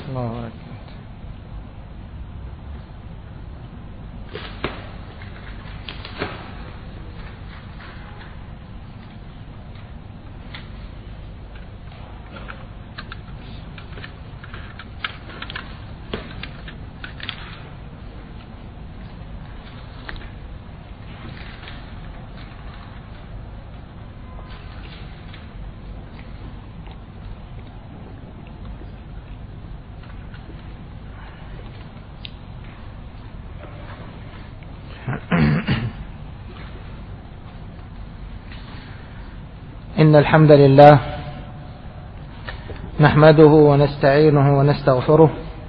الله أكبر. إن الحمد لله نحمده ونستعينه ونستغفره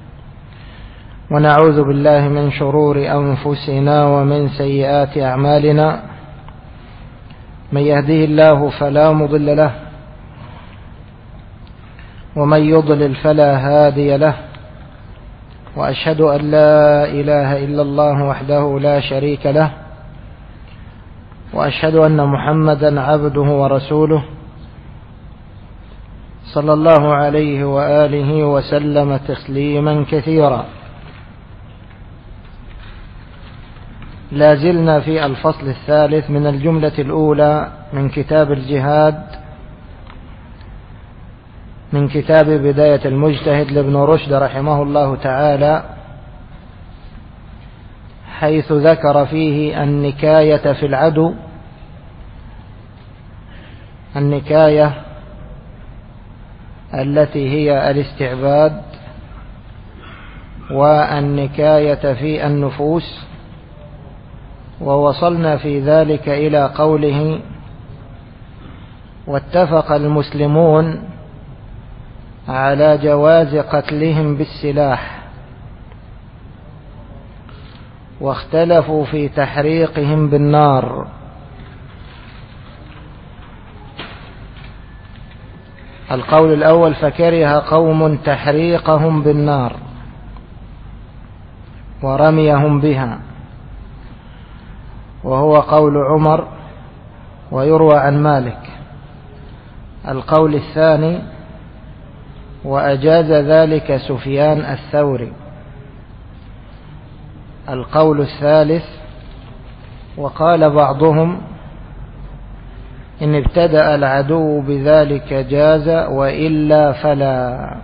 ونعوذ بالله من شرور أنفسنا ومن سيئات أعمالنا. من يهده الله فلا مضل له ومن يضلل فلا هادي له، وأشهد أن لا إله إلا الله وحده لا شريك له، وأشهد أن محمدا عبده ورسوله صلى الله عليه وآله وسلم تسليما كثيرا. لا زلنا في الفصل الثالث من الجملة الأولى من كتاب الجهاد، من كتاب بداية المجتهد لابن رشد رحمه الله تعالى، حيث ذكر فيه النكاية في العدو، النكاية التي هي الاستعباد، والنكاية في النفوس. ووصلنا في ذلك إلى قوله: واتفق المسلمون على جواز قتلهم بالسلاح، واختلفوا في تحريقهم بالنار. القول الأول: فكره قوم تحريقهم بالنار ورميهم بها، وهو قول عمر ويروى عن مالك. القول الثاني: وأجاز ذلك سفيان الثوري. القول الثالث: وقال بعضهم إن ابتدأ العدو بذلك جاز، وإلا فلا.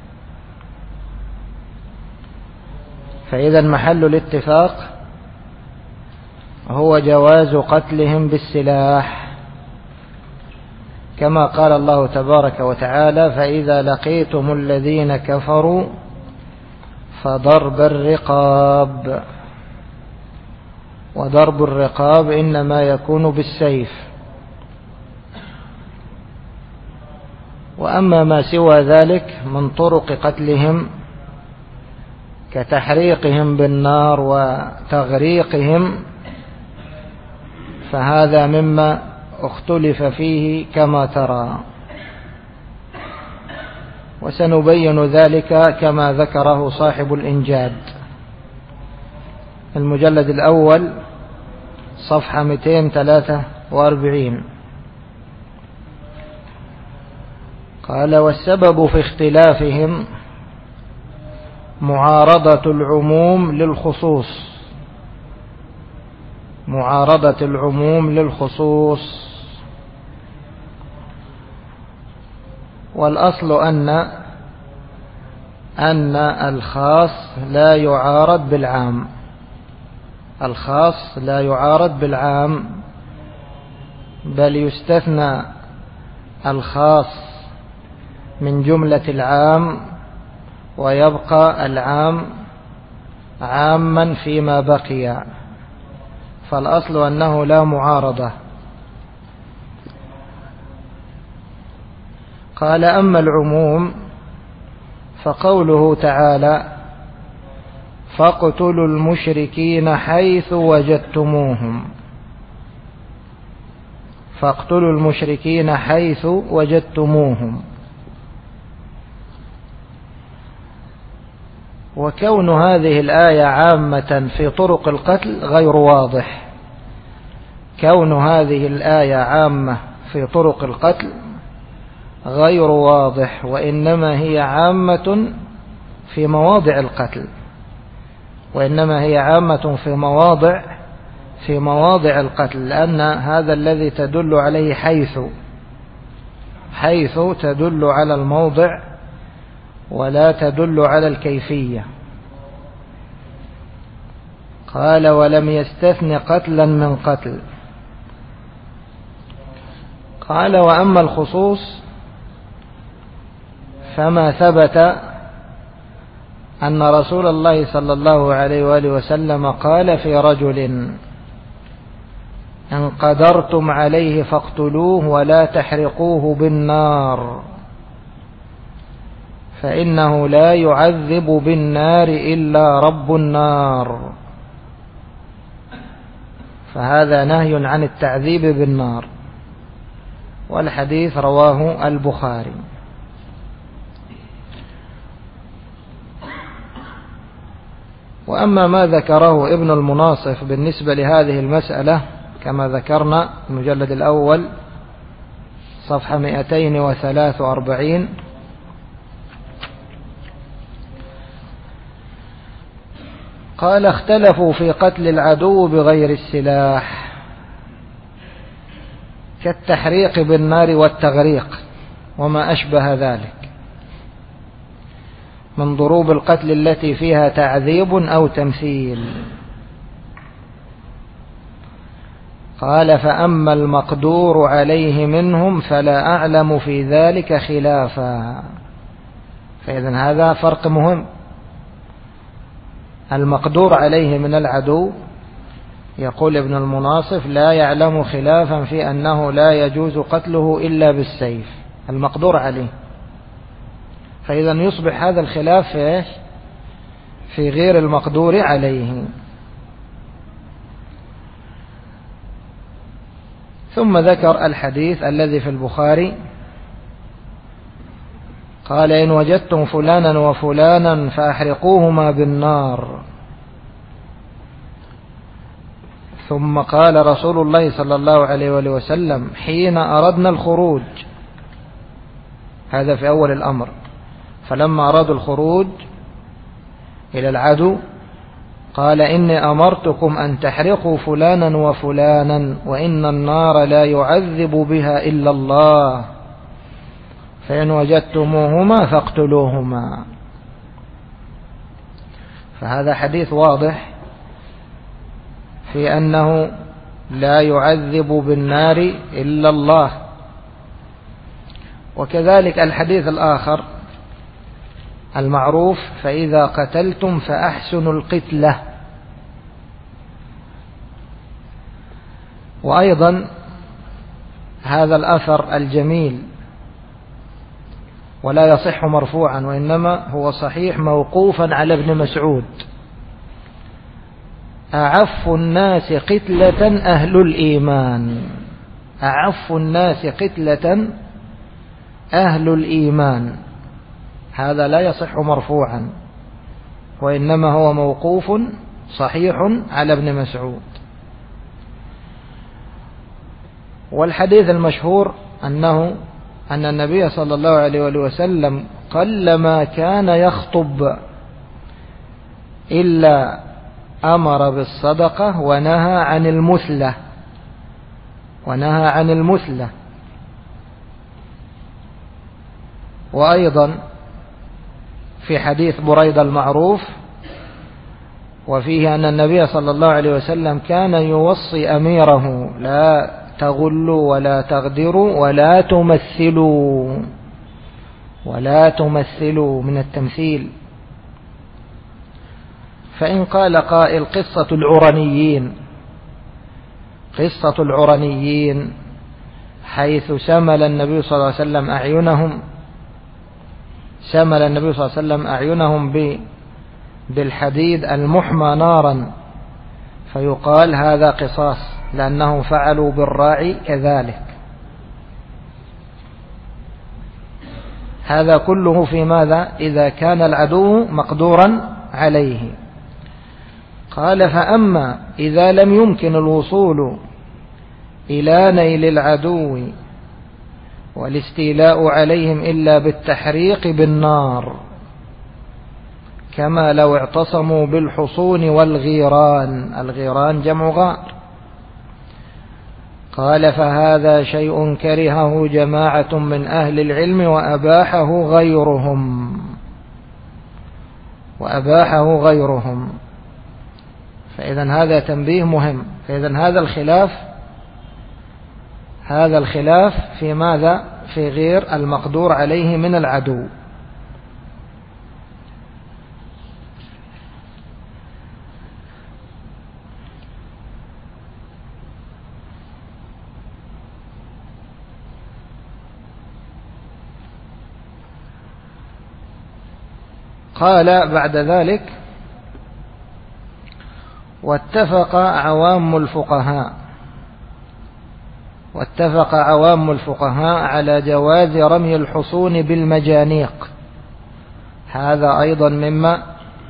فإذا محل الاتفاق هو جواز قتلهم بالسلاح، كما قال الله تبارك وتعالى: فإذا لقيتم الذين كفروا فضرب الرقاب. وضرب الرقاب إنما يكون بالسيف. وأما ما سوى ذلك من طرق قتلهم كتحريقهم بالنار وتغريقهم فهذا مما اختلف فيه كما ترى، وسنبين ذلك كما ذكره صاحب الإنجاد، المجلد الأول صفحة 243. قال: والسبب في اختلافهم معارضة العموم للخصوص. معارضة العموم للخصوص. والأصل أن الخاص لا يعارض بالعام. الخاص لا يعارض بالعام، بل يستثنى الخاص من جملة العام، ويبقى العام عاما فيما بقي. فالأصل أنه لا معارضة. قال: أما العموم فقوله تعالى: فاقتلوا المشركين حيث وجدتموهم. فاقتلوا المشركين حيث وجدتموهم. وكون هذه الآية عامة في طرق القتل غير واضح. كون هذه الآية عامة في طرق القتل غير واضح، وإنما هي عامة في مواضع القتل، وإنما هي عامة في مواضع القتل، لأن هذا الذي تدل عليه حيث تدل على الموضع ولا تدل على الكيفية. قال ولم يستثن قتلا من قتل. قال وأما الخصوص فما ثبت أن رسول الله صلى الله عليه وآله وسلم قال في رجل إن قدرتم عليه فاقتلوه ولا تحرقوه بالنار فإنه لا يعذب بالنار إلا رب النار. فهذا نهي عن التعذيب بالنار، والحديث رواه البخاري. وأما ما ذكره ابن المناصف بالنسبة لهذه المسألة كما ذكرنا المجلد الأول صفحة 243، قال اختلفوا في قتل العدو بغير السلاح كالتحريق بالنار والتغريق وما أشبه ذلك من ضروب القتل التي فيها تعذيب أو تمثيل. قال فأما المقدور عليه منهم فلا أعلم في ذلك خلافا. فإذن هذا فرق مهم. المقدور عليه من العدو يقول ابن المناصف لا يعلم خلافا في أنه لا يجوز قتله إلا بالسيف المقدور عليه. فإذا يصبح هذا الخلاف في غير المقدور عليه. ثم ذكر الحديث الذي في البخاري قال إن وجدتم فلانا وفلانا فأحرقوهما بالنار. ثم قال رسول الله صلى الله عليه وآله وسلم حين أردنا الخروج، هذا في أول الأمر، فلما أرادوا الخروج إلى العدو قال إني أمرتكم أن تحرقوا فلانا وفلانا وإن النار لا يعذب بها إلا الله فإن وجدتموهما فاقتلوهما. فهذا حديث واضح في أنه لا يعذب بالنار إلا الله. وكذلك الحديث الآخر المعروف فإذا قتلتم فأحسنوا القتلة. وأيضا هذا الأثر الجميل ولا يصح مرفوعا وإنما هو صحيح موقوفا على ابن مسعود أعف الناس قتلة أهل الإيمان. أعف الناس قتلة أهل الإيمان. هذا لا يصح مرفوعا وإنما هو موقوف صحيح على ابن مسعود. والحديث المشهور أن النبي صلى الله عليه وسلم قلما كان يخطب إلا أمر بالصدقة ونهى عن المثلة. وأيضا في حديث بريدة المعروف وفيه أن النبي صلى الله عليه وسلم كان يوصي أميره لا تغلوا ولا تغدروا ولا تمثلوا من التمثيل. فإن قال قائل قصة العرنيين حيث سمل النبي صلى الله عليه وسلم أعينهم بالحديد المحمى نارا فيقال هذا قصاص لأنهم فعلوا بالراعي كذلك. هذا كله في ماذا؟ إذا كان العدو مقدورا عليه. قال فأما إذا لم يمكن الوصول إلى نيل العدو والاستيلاء عليهم إلا بالتحريق بالنار كما لو اعتصموا بالحصون والغيران. الغيران جمع غار. قال فهذا شيء كرهه جماعة من أهل العلم وأباحه غيرهم. فإذا هذا تنبيه مهم. فإذا هذا الخلاف في ماذا؟ في غير المقدور عليه من العدو. قال بعد ذلك واتفق عوام الفقهاء على جواز رمي الحصون بالمجانيق. هذا أيضا مما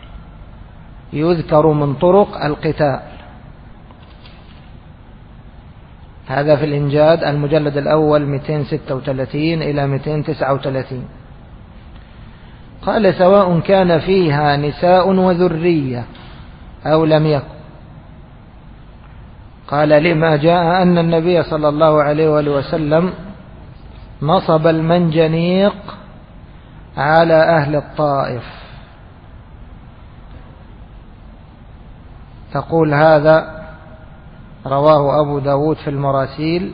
يذكر من طرق القتال. هذا في الإنجاد المجلد الأول 236 إلى 239. قال سواء كان فيها نساء وذرية أو لم يكن. قال لما جاء أن النبي صلى الله عليه وآله وسلم نصب المنجنيق على أهل الطائف. تقول هذا رواه أبو داود في المراسيل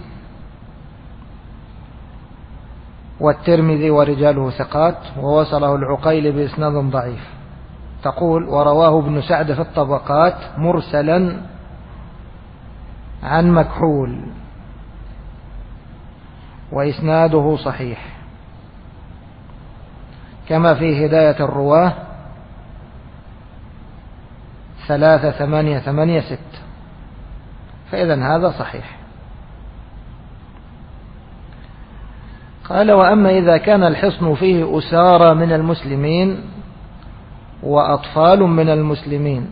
والترمذي ورجاله ثقات، ووصله العقيل بإسناد ضعيف. تقول ورواه ابن سعد في الطبقات مرسلا عن مكحول وإسناده صحيح، كما في هداية الرواه 3886. فإذا هذا صحيح. قال وأما إذا كان الحصن فيه أسارى من المسلمين وأطفال من المسلمين.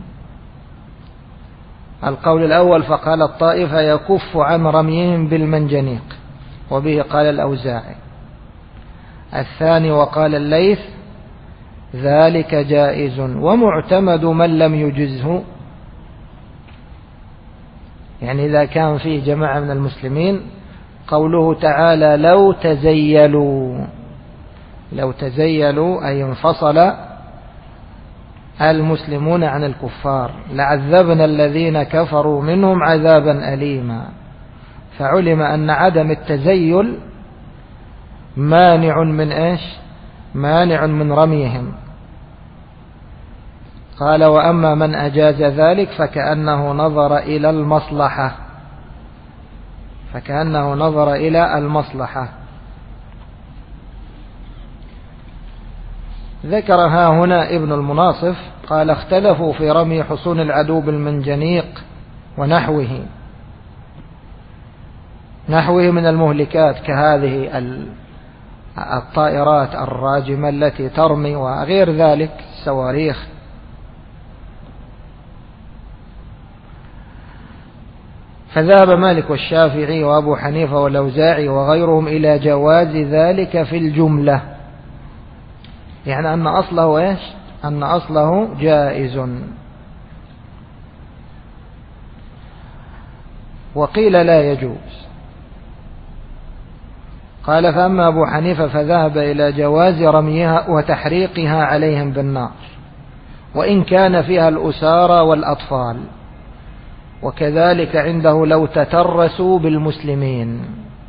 القول الأول فقال الطائفة يكف عن رميهم بالمنجنيق، وبه قال الأوزاعي. الثاني وقال الليث ذلك جائز، ومعتمد من لم يجزه، يعني إذا كان فيه جماعة من المسلمين، قوله تعالى لو تزيلوا أي انفصل المسلمون عن الكفار لعذبنا الذين كفروا منهم عذابا أليما. فعلم أن عدم التزيل مانع من إيش؟ مانع من رميهم. قال وأما من أجاز ذلك فكأنه نظر إلى المصلحة. ذكرها هنا ابن المناصف. قال اختلفوا في رمي حصون العدو بالمنجنيق ونحوه من المهلكات كهذه الطائرات الراجمة التي ترمي وغير ذلك الصواريخ. فذهب مالك والشافعي وأبو حنيفة والأوزاعي وغيرهم إلى جواز ذلك في الجملة، يعني أن أصله إيش؟ أن أصله جائز. وقيل لا يجوز. قال فأما أبو حنيفة فذهب إلى جواز رميها وتحريقها عليهم بالنار، وإن كان فيها الأسارى والأطفال، وكذلك عنده لو تترسوا بالمسلمين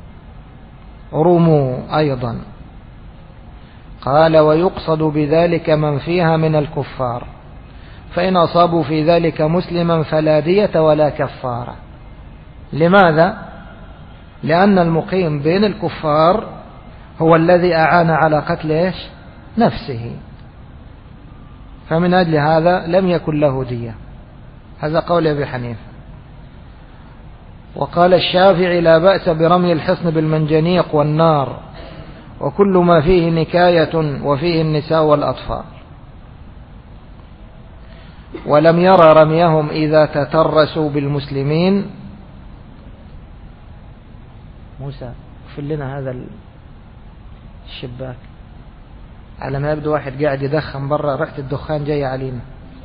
رموا أيضا. قال ويقصد بذلك من فيها من الكفار، فإن أصابوا في ذلك مسلما فلا دية ولا كفارة. لماذا؟ لأن المقيم بين الكفار هو الذي أعان على قتل نفسه، فمن أجل هذا لم يكن له دية. هذا قول أبي حنيفة. وقال الشافعي لا بأس برمي الحصن بالمنجنيق والنار وكل ما فيه نكاية وفيه النساء والأطفال، ولم يرى رميهم إذا تترسوا بالمسلمين. موسى قفل لنا هذا الشباك. على ما يبدو واحد قاعد يدخن برا، ريحة الدخان جاية علينا.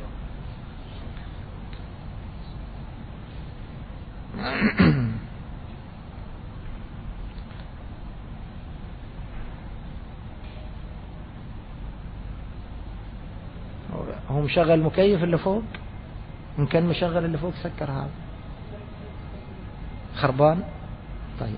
هو مشغل مكيف اللي فوق؟ إن كان مشغل اللي فوق سكر هذا خربان. طيب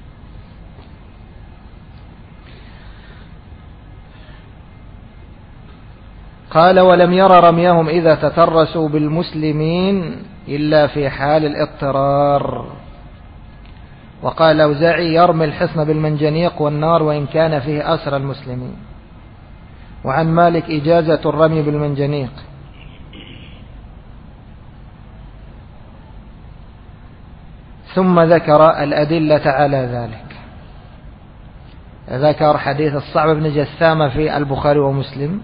قال ولم ير رميهم إذا تترسوا بالمسلمين إلا في حال الاضطرار. وقال الأوزاعي يرمي الحصن بالمنجنيق والنار وإن كان فيه أسر المسلمين. وعن مالك إجازة الرمي بالمنجنيق. ثم ذكر الأدلة على ذلك. ذكر حديث الصعب بن جثامة في البخاري ومسلم.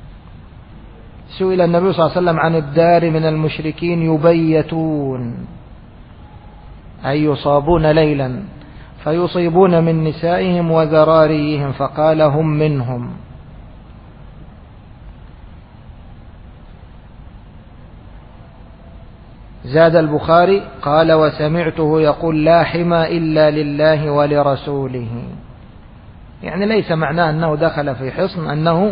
سئل النبي صلى الله عليه وسلم عن الدار من المشركين يبيتون أي يصابون ليلا فيصيبون من نسائهم وذراريهم، فقال هم منهم. زاد البخاري قال وسمعته يقول لا حمى إلا لله ولرسوله، يعني ليس معناه أنه دخل في حصن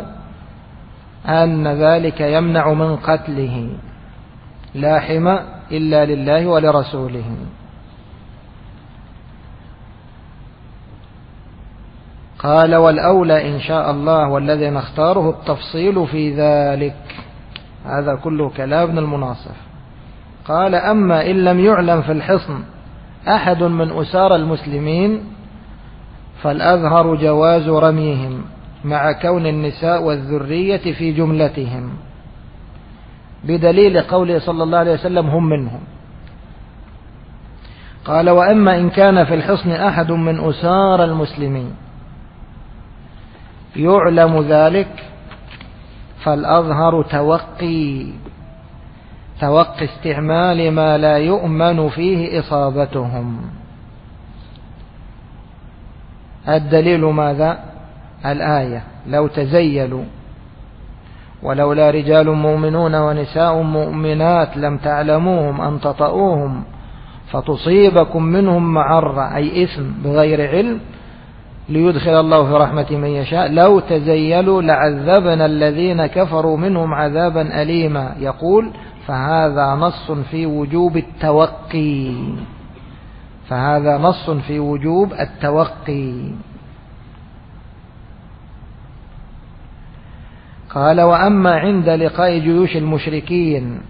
أن ذلك يمنع من قتله، لا حمى إلا لله ولرسوله. قال والأولى إن شاء الله والذي نختاره التفصيل في ذلك. هذا كله كلام ابن المناصف. قال أما إن لم يعلم في الحصن أحد من أسار المسلمين فالأظهر جواز رميهم مع كون النساء والذرية في جملتهم، بدليل قوله صلى الله عليه وسلم هم منهم. قال وأما إن كان في الحصن أحد من أسار المسلمين يعلم ذلك فالأظهر توقي استعمال ما لا يؤمن فيه إصابتهم. الدليل ماذا؟ الآية لو تزيلوا ولولا رجال مؤمنون ونساء مؤمنات لم تعلموهم أن تطؤوهم فتصيبكم منهم معرة أي إثم بغير علم ليدخل الله في رحمة من يشاء لو تزيلوا لعذبنا الذين كفروا منهم عذابا أليما. يقول فهذا نص في وجوب التوقي، فهذا نص في وجوب التوقي. قال وأما عند لقاء جيوش المشركين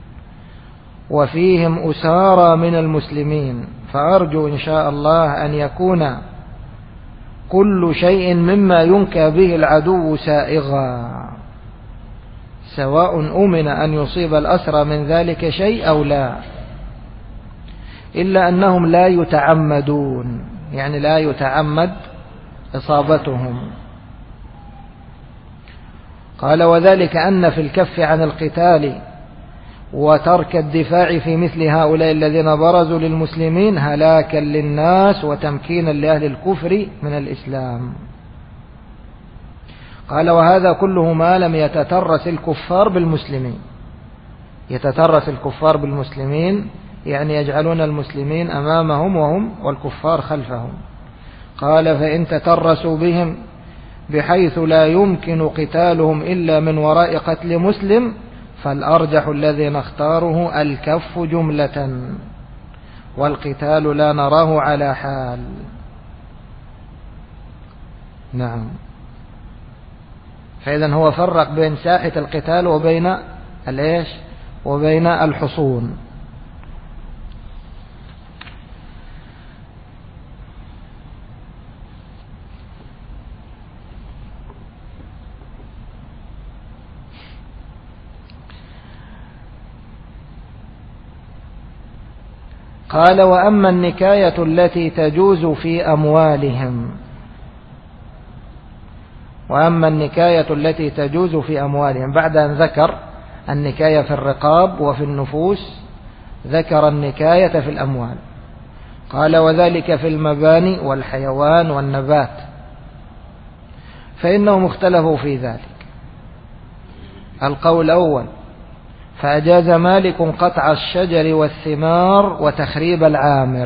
وفيهم أسارى من المسلمين فأرجو إن شاء الله أن يكون كل شيء مما ينكى به العدو سائغا، سواء أمن أن يصيب الأسرى من ذلك شيء أو لا، إلا أنهم لا يتعمدون، يعني لا يتعمد إصابتهم. قال وذلك أن في الكف عن القتال وترك الدفاع في مثل هؤلاء الذين برزوا للمسلمين هلاكا للناس وتمكينا لأهل الكفر من الإسلام. قال وهذا كله ما لم يتترس الكفار بالمسلمين. يتترس الكفار بالمسلمين يعني يجعلون المسلمين أمامهم وهم والكفار خلفهم. قال فإن تترسوا بهم بحيث لا يمكن قتالهم إلا من وراء قتل مسلم فالأرجح الذي نختاره الكف جملة والقتال لا نراه على حال. نعم. فإذا هو فرق بين ساحة القتال وبين الإيش وبين الحصون. قال وأما النكاية التي تجوز في أموالهم، وأما النكاية التي تجوز في أموالهم بعد أن ذكر النكاية في الرقاب وفي النفوس ذكر النكاية في الأموال. قال وذلك في المباني والحيوان والنبات. فإنهم اختلفوا في ذلك. القول الأول: فأجاز مالك قطع الشجر والثمار وتخريب العامر،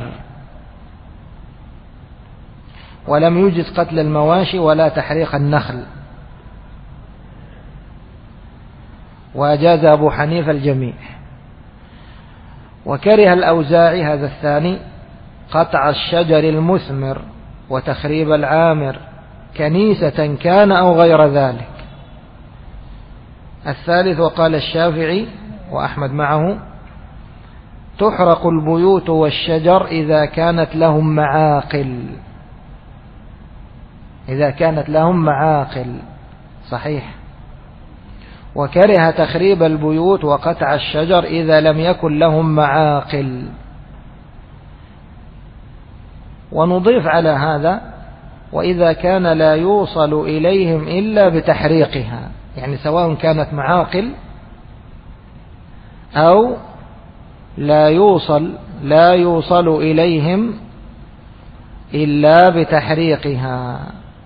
ولم يجز قتل المواشي ولا تحريق النخل. وأجاز أبو حنيفة الجميع. وكره الأوزاعي هذا الثاني قطع الشجر المثمر وتخريب العامر كنيسة كان أو غير ذلك. الثالث: وقال الشافعي وأحمد معه: تحرق البيوت والشجر إذا كانت لهم معاقل. إذا كانت لهم معاقل، صحيح. وكره تخريب البيوت وقطع الشجر إذا لم يكن لهم معاقل. ونضيف على هذا: وإذا كان لا يوصل إليهم إلا بتحريقها، يعني سواء كانت معاقل أو لا يوصل إليهم إلا بتحريقها.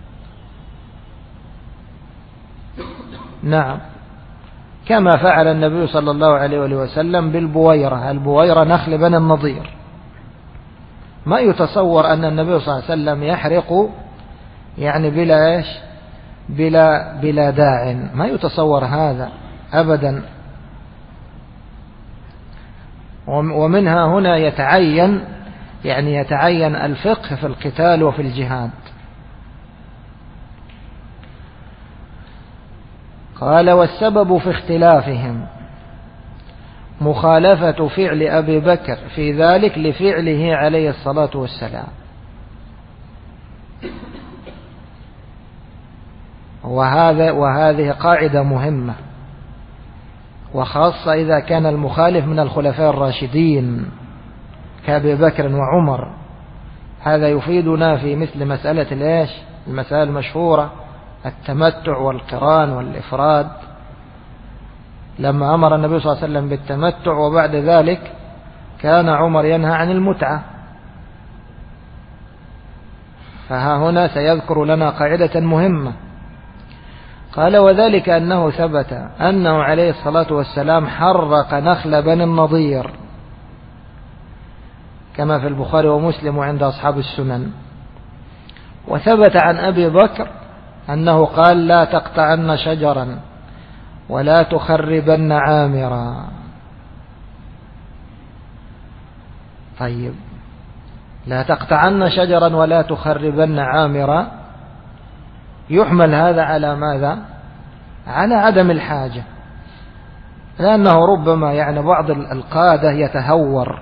نعم، كما فعل النبي صلى الله عليه وسلم بالبويرة. البويرة نخل بني النضير. ما يتصور أن النبي صلى الله عليه وسلم يحرق يعني بلا إيش؟ بلا داع. ما يتصور هذا أبدا. ومنها هنا يتعين الفقه في القتال وفي الجهاد. قال: والسبب في اختلافهم مخالفة فعل أبي بكر في ذلك لفعله عليه الصلاة والسلام. وهذه قاعدة مهمة، وخاصة إذا كان المخالف من الخلفاء الراشدين كأبي بكر وعمر. هذا يفيدنا في مثل مسألة المسائل المشهورة: التمتع والقران والإفراد. لما أمر النبي صلى الله عليه وسلم بالتمتع وبعد ذلك كان عمر ينهى عن المتعة. فها هنا سيذكر لنا قاعدة مهمة. قال: وذلك أنه ثبت أنه عليه الصلاة والسلام حرق نخل بني النضير كما في البخاري ومسلم وعند أصحاب السنن. وثبت عن أبي بكر أنه قال: لا تقطعن شجرا ولا تخربن عامرا. طيب، لا تقطعن شجرا ولا تخربن عامرا، يحمل هذا على ماذا؟ على عدم الحاجة، لأنه ربما بعض القادة يتهور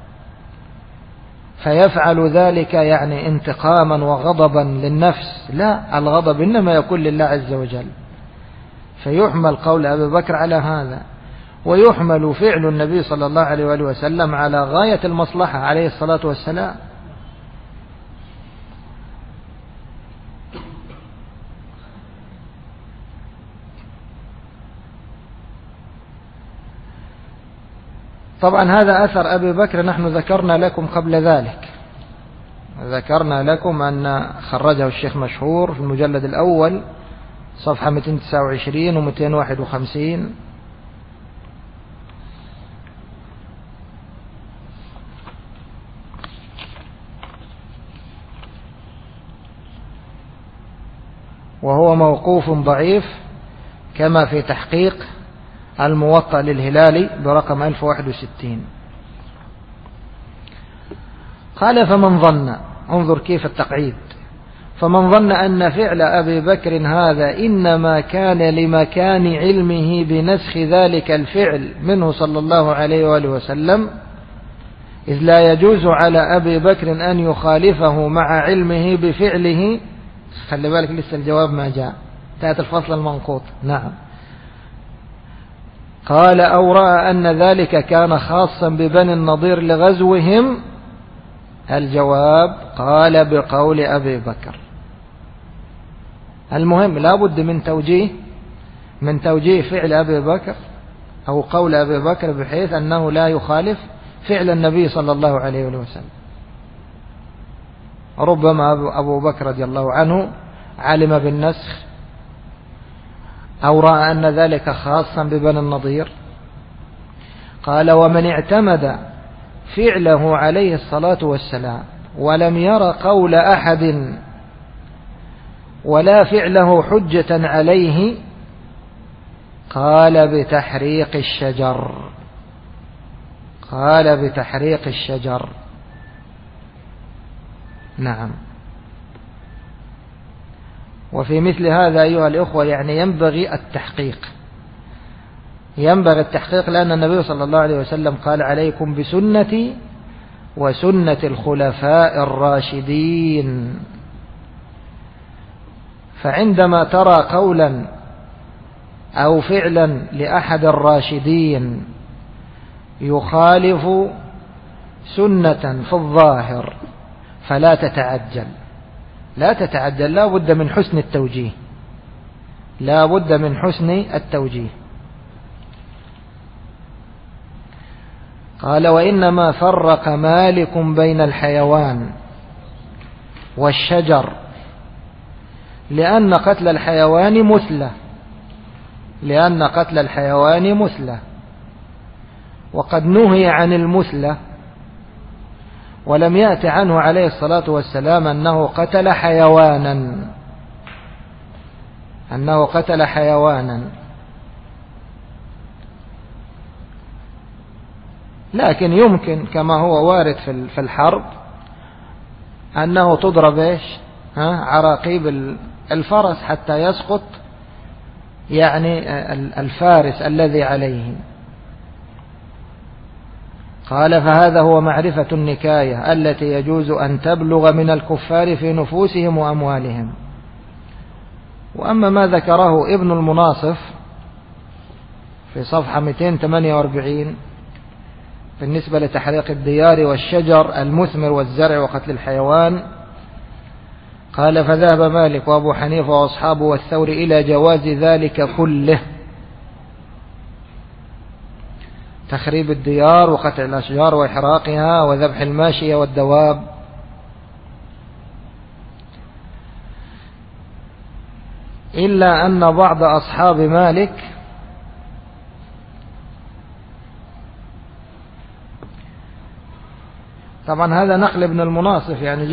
فيفعل ذلك انتقاما وغضبا للنفس. لا، الغضب إنما يكون لله عز وجل. فيحمل قول أبي بكر على هذا، ويحمل فعل النبي صلى الله عليه وآله وسلم على غاية المصلحة عليه الصلاة والسلام. طبعا هذا أثر أبي بكر نحن ذكرنا لكم قبل ذلك. ذكرنا لكم أن خرجه الشيخ مشهور في المجلد الأول صفحة 229 و 251. وهو موقوف ضعيف كما في تحقيق الموطأ للهلالي برقم 1061. قال: فمن ظن، انظر كيف التقعيد، فمن ظن أن فعل أبي بكر هذا إنما كان لمكان علمه بنسخ ذلك الفعل منه صلى الله عليه وآله وسلم، إذ لا يجوز على أبي بكر أن يخالفه مع علمه بفعله. خلي بالك لسه الجواب ما جاء، تأتي الفصل المنقوط. نعم. قال: أو رأى أن ذلك كان خاصا ببني النضير لغزوهم. الجواب: قال بقول أبي بكر. المهم لا بد من توجيه فعل أبي بكر أو قول أبي بكر بحيث أنه لا يخالف فعل النبي صلى الله عليه وسلم. ربما أبو بكر رضي الله عنه علم بالنسخ أو رأى أن ذلك خاصا ببني النضير؟ قال ومن اعتمد فعله عليه الصلاة والسلام ولم ير قول أحد ولا فعله حجة عليه قال بتحريق الشجر. قال بتحريق الشجر. نعم. وفي مثل هذا أيها الإخوة يعني ينبغي التحقيق، ينبغي التحقيق، لأن النبي صلى الله عليه وسلم قال عليكم بسنتي وسنة الخلفاء الراشدين. فعندما ترى قولا أو فعلا لأحد الراشدين يخالف سنة في الظاهر فلا تتعجل، لا تتعجل، لا بد من حسن التوجيه، لا بد من حسن التوجيه. قال وإنما فرق مالك بين الحيوان والشجر لأن قتل الحيوان مثلة، لأن قتل الحيوان مثلة، وقد نهي عن المثلة ولم يأت عنه عليه الصلاة والسلام أنه قتل حيوانا، أنه قتل حيوانا. لكن يمكن كما هو وارد في الحرب أنه تضرب إيش عراقيب الفرس حتى يسقط يعني الفارس الذي عليه. قال فهذا هو معرفة النكاية التي يجوز أن تبلغ من الكفار في نفوسهم وأموالهم. وأما ما ذكره ابن المناصف في صفحة 248 بالنسبة لتحريق الديار والشجر المثمر والزرع وقتل الحيوان، قال فذهب مالك وأبو حنيفة وأصحابه والثور إلى جواز ذلك كله، تخريب الديار وقتل الأشجار وإحراقها وذبح الماشية والدواب. إلا أن بعض أصحاب مالك طبعا هذا نقل ابن المناصف يعني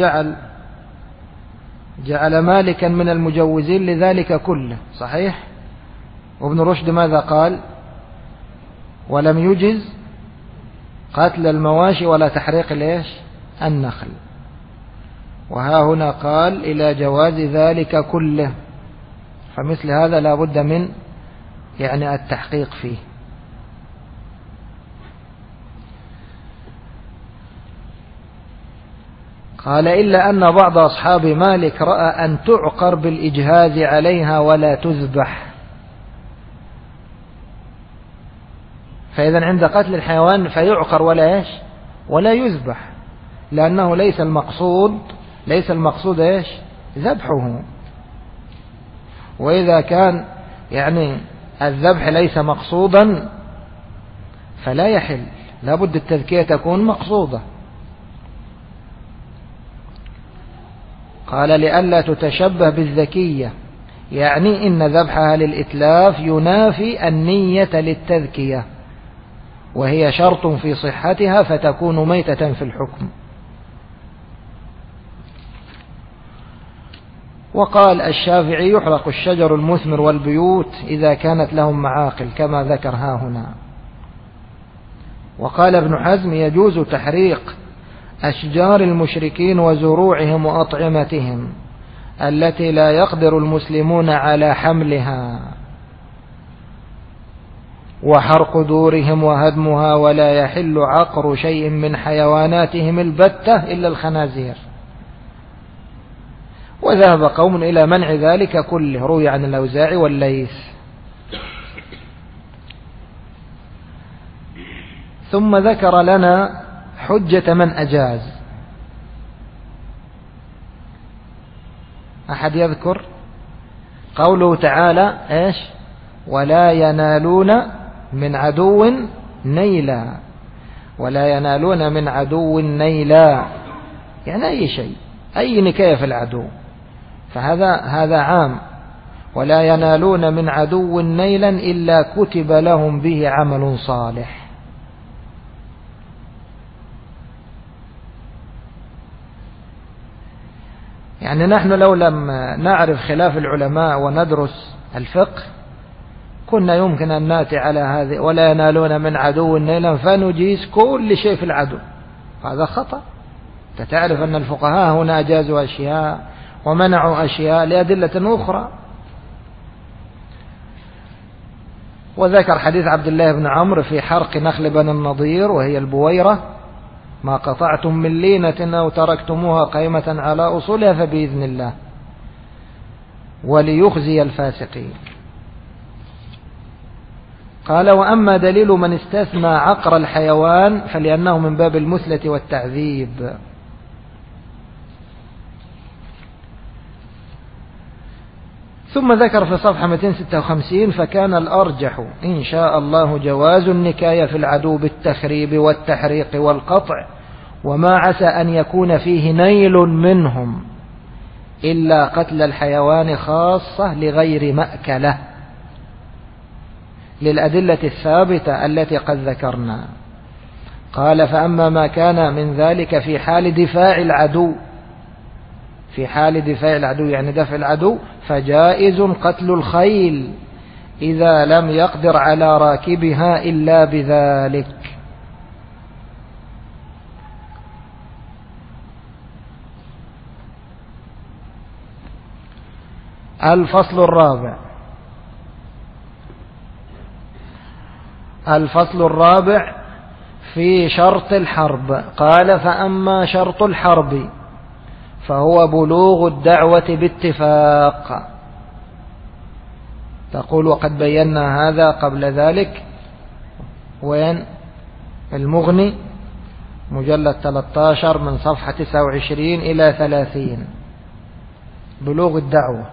جعل مالكا من المجوزين لذلك كله، صحيح. وابن رشد ماذا قال؟ ولم يجز قتل المواشي ولا تحريق ليش النخل. وها هنا قال إلى جواز ذلك كله، فمثل هذا لا بد من يعني التحقيق فيه. قال إلا أن بعض أصحاب مالك رأى أن تعقر بالإجهاز عليها ولا تذبح. فإذا عند قتل الحيوان فيعقر ولا إيش ولا يذبح، لأنه ليس المقصود إيش ذبحه. وإذا كان يعني الذبح ليس مقصودا فلا يحل، لا بد التذكية تكون مقصودة. قال لئلا تتشبه بالذكية، يعني إن ذبحها للإتلاف ينافي النية للتذكية وهي شرط في صحتها فتكون ميتة في الحكم. وقال الشافعي يحرق الشجر المثمر والبيوت إذا كانت لهم معاقل كما ذكر ها هنا. وقال ابن حزم يجوز تحريق أشجار المشركين وزروعهم وأطعمتهم التي لا يقدر المسلمون على حملها، وحرق دورهم وهدمها، ولا يحل عقر شيء من حيواناتهم البتة إلا الخنازير. وذهب قوم إلى منع ذلك كله، روي عن الأوزاعي والليث. ثم ذكر لنا حجة من أجاز. أحد يذكر قوله تعالى إيش ولا ينالون من عدو نيلا، ولا ينالون من عدو نيلا يعني أي شيء، أي نكاية في العدو، فهذا عام. ولا ينالون من عدو نيلا إلا كتب لهم به عمل صالح. يعني نحن لو لم نعرف خلاف العلماء وندرس الفقه كنا يمكن أن نأتي على هذه ولا ينالون من عدو نيلا فنجيز كل شيء في العدو. هذا خطأ. تعرف أن الفقهاء هنا أجازوا أشياء ومنعوا أشياء لأدلة أخرى. وذكر حديث عبد الله بن عمرو في حرق نخل بني النضير وهي البويرة: ما قطعتم من لينة أو تركتموها قائمة على أصولها فبإذن الله وليخزي الفاسقين. قال: وأما دليل من استثنى عقر الحيوان فلأنه من باب المثلة والتعذيب. ثم ذكر في صفحة 256: فكان الأرجح إن شاء الله جواز النكاية في العدو بالتخريب والتحريق والقطع، وما عسى أن يكون فيه نيل منهم إلا قتل الحيوان خاصة لغير مأكله، للأدلة الثابتة التي قد ذكرنا. قال: فأما ما كان من ذلك في حال دفاع العدو، في حال دفاع العدو يعني دفع العدو، فجائز قتل الخيل إذا لم يقدر على راكبها إلا بذلك. الفصل الرابع. الفصل الرابع في شرط الحرب. قال: فأما شرط الحرب فهو بلوغ الدعوة باتفاق. تقول: وقد بينا هذا قبل ذلك. وين؟ المغني مجلد 13 من صفحة 29 إلى 30. بلوغ الدعوة.